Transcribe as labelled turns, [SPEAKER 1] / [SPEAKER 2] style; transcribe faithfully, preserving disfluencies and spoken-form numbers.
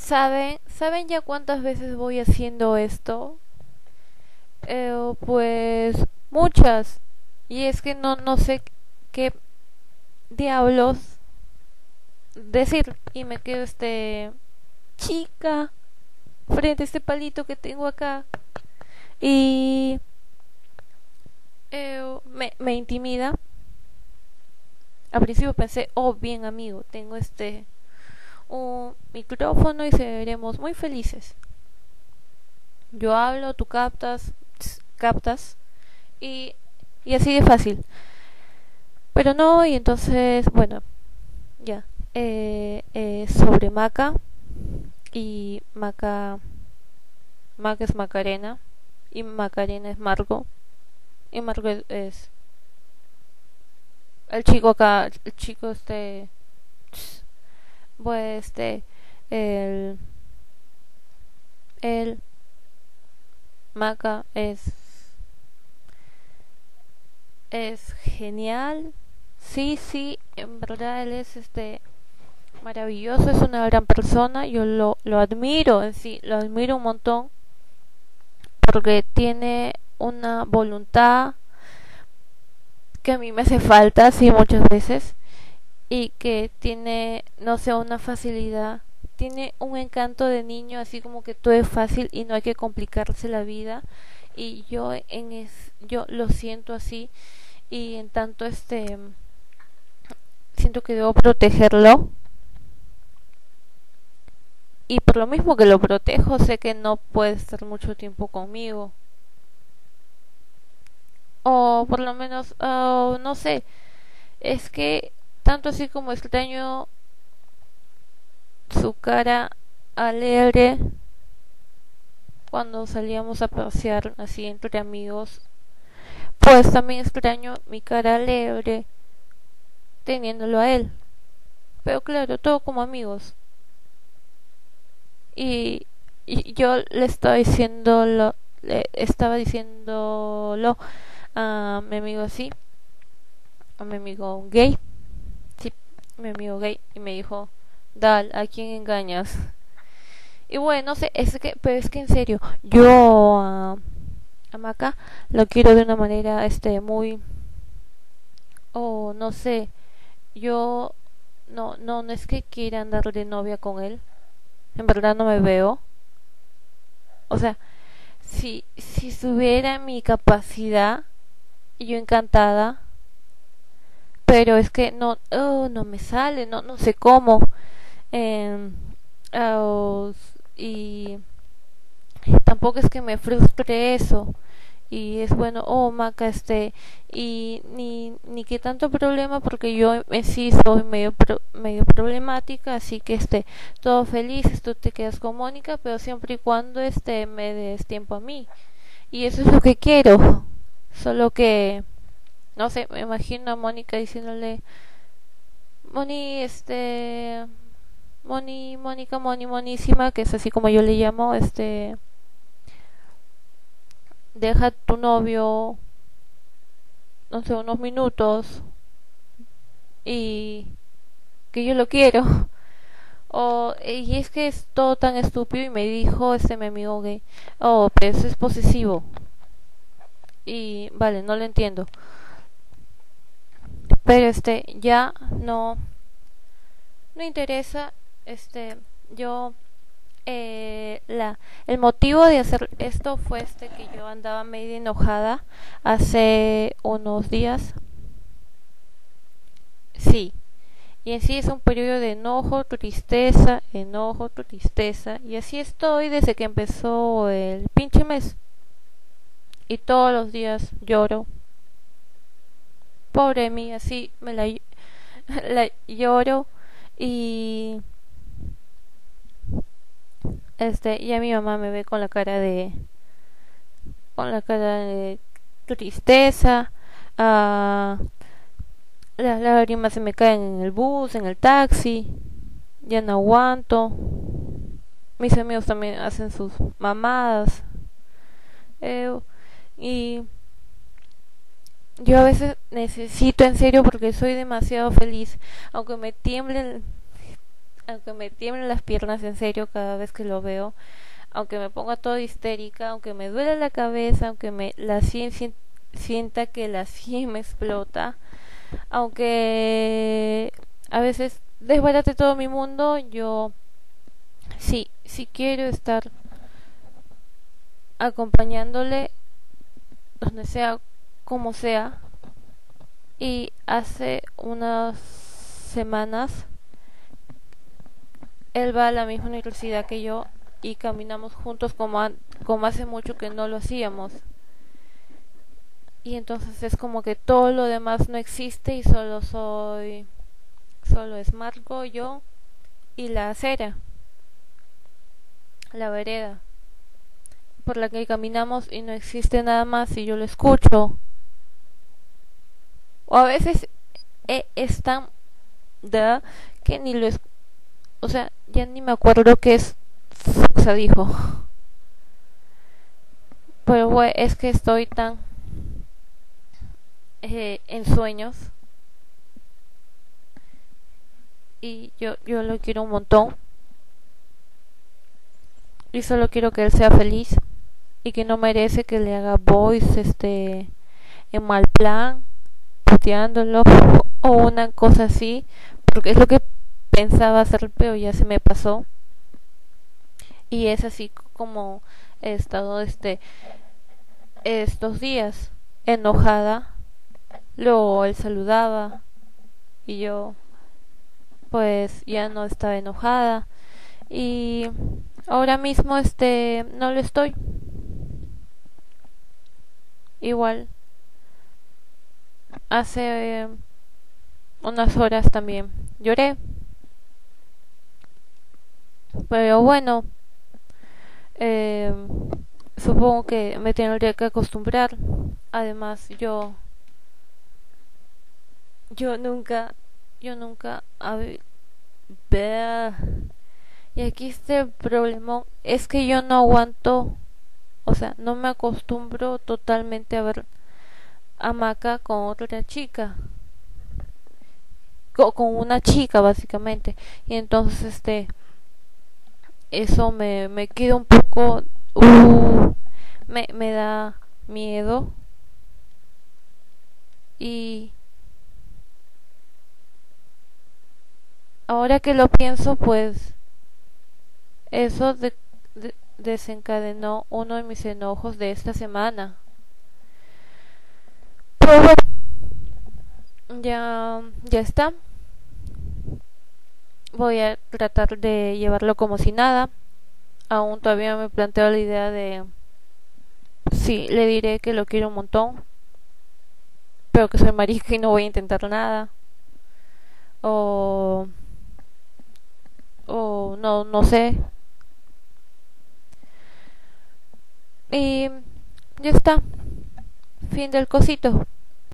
[SPEAKER 1] ¿Saben? ¿Saben ya cuántas veces voy haciendo esto? Eh, pues muchas. Y es que no, no sé qué diablos decir. Y me quedo este chica frente a este palito que tengo acá. Y eh, me, me intimida. Al principio pensé, oh, bien amigo, tengo este un micrófono y seremos muy felices. Yo hablo, tú captas, captas y, y así de fácil. Pero no, y entonces, bueno, ya. Eh, eh, sobre Maca y Maca, Maca es Macarena y Macarena es Margo y Margo es, es el chico acá, el chico este, pues este, el, el Maca es es genial. Sí, sí, en verdad él es este maravilloso, es una gran persona, yo lo, lo admiro en sí, lo admiro un montón porque tiene una voluntad que a mí me hace falta, sí, muchas veces, y que tiene, no sé, una facilidad, tiene un encanto de niño, así como que todo es fácil y no hay que complicarse la vida, y yo en es, yo lo siento así, y en tanto este siento que debo protegerlo, y por lo mismo que lo protejo sé que no puede estar mucho tiempo conmigo, o por lo menos uh, no sé, es que tanto así como extraño su cara alegre cuando salíamos a pasear así entre amigos, pues también extraño mi cara alegre teniéndolo a él, pero claro, todo como amigos. Y, y yo le estaba diciendo lo, le estaba diciéndolo a mi amigo así, a mi amigo gay, sí, mi amigo gay, y me dijo, Dal, ¿a quién engañas? Y bueno, no sé, es que, pero es que en serio, yo a, a Maca lo quiero de una manera, este, muy, o oh, no sé, yo no, no, no es que quiera andar de novia con él, en verdad no me veo, o sea, si, si subiera mi capacidad, yo encantada, pero es que no, oh, no me sale, no, no sé cómo, eh, oh, y tampoco es que me frustre eso, y es bueno, oh Maca, este, y ni, ni que tanto problema porque yo en sí soy medio, pro, medio problemática, así que este, todo feliz, tú te quedas con Mónica, pero siempre y cuando este me des tiempo a mí, y eso es lo que quiero, solo que, no sé, me imagino a Mónica diciéndole, Moni, este, Moni, Mónica, Moni, Monísima, que es así como yo le llamo, este, deja a tu novio, no sé, unos minutos y que yo lo quiero. O, y es que es todo tan estúpido y me dijo este mi amigo gay, oh, pero eso es posesivo. Y vale, no lo entiendo. Pero este, ya no, no interesa, este, yo eh, la el motivo de hacer esto fue este que yo andaba medio enojada hace unos días, sí, y en sí es un periodo de enojo, tristeza, enojo, tristeza, y así estoy desde que empezó el pinche mes, y todos los días lloro, pobre mía, así me la, la lloro, y este, ya mi mamá me ve con la cara de con la cara de tristeza, uh, las lágrimas se me caen en el bus, en el taxi, ya no aguanto, mis amigos también hacen sus mamadas, eh, y yo a veces necesito en serio porque soy demasiado feliz, aunque me tiemblen aunque me tiemblen las piernas en serio cada vez que lo veo, aunque me ponga toda histérica, aunque me duele la cabeza, aunque me la sien- sien- sienta que la sien me explota, aunque a veces desbarate todo mi mundo, yo sí, sí quiero estar acompañándole donde sea, como sea. Y hace unas semanas él va a la misma universidad que yo y caminamos juntos como, an- como hace mucho que no lo hacíamos. Y entonces es como que todo lo demás no existe y solo soy, solo es Marco, yo y la acera, la vereda por la que caminamos y no existe nada más y yo lo escucho. O a veces eh, es tan da que ni lo es, o sea, ya ni me acuerdo qué es Fuxa dijo. Pero bueno, es que estoy tan eh, en sueños y yo yo lo quiero un montón y solo quiero que él sea feliz y que no merece que le haga voice este en mal plan, puteándolo o una cosa así, porque es lo que pensaba hacer, pero ya se me pasó. Y es así como he estado este estos días enojada. Luego él saludaba y yo pues ya no estaba enojada y ahora mismo este no lo estoy. Igual hace eh, unas horas también lloré, pero bueno, eh, supongo que me tendría que acostumbrar. Además yo yo nunca yo nunca a ver, y aquí está el problema, es que yo no aguanto, o sea, no me acostumbro totalmente a ver a Maca con otra chica, co- con una chica básicamente, y entonces este eso me, me queda un poco uh, me, me da miedo y ahora que lo pienso pues eso de, de- desencadenó uno de mis enojos de esta semana. Pero bueno, ya ya está, voy a tratar de llevarlo como si nada. Aún todavía me planteo la idea de sí, le diré que lo quiero un montón, pero que soy marica y no voy a intentar nada. O, o no, no sé. Y ya está. Fin del cosito.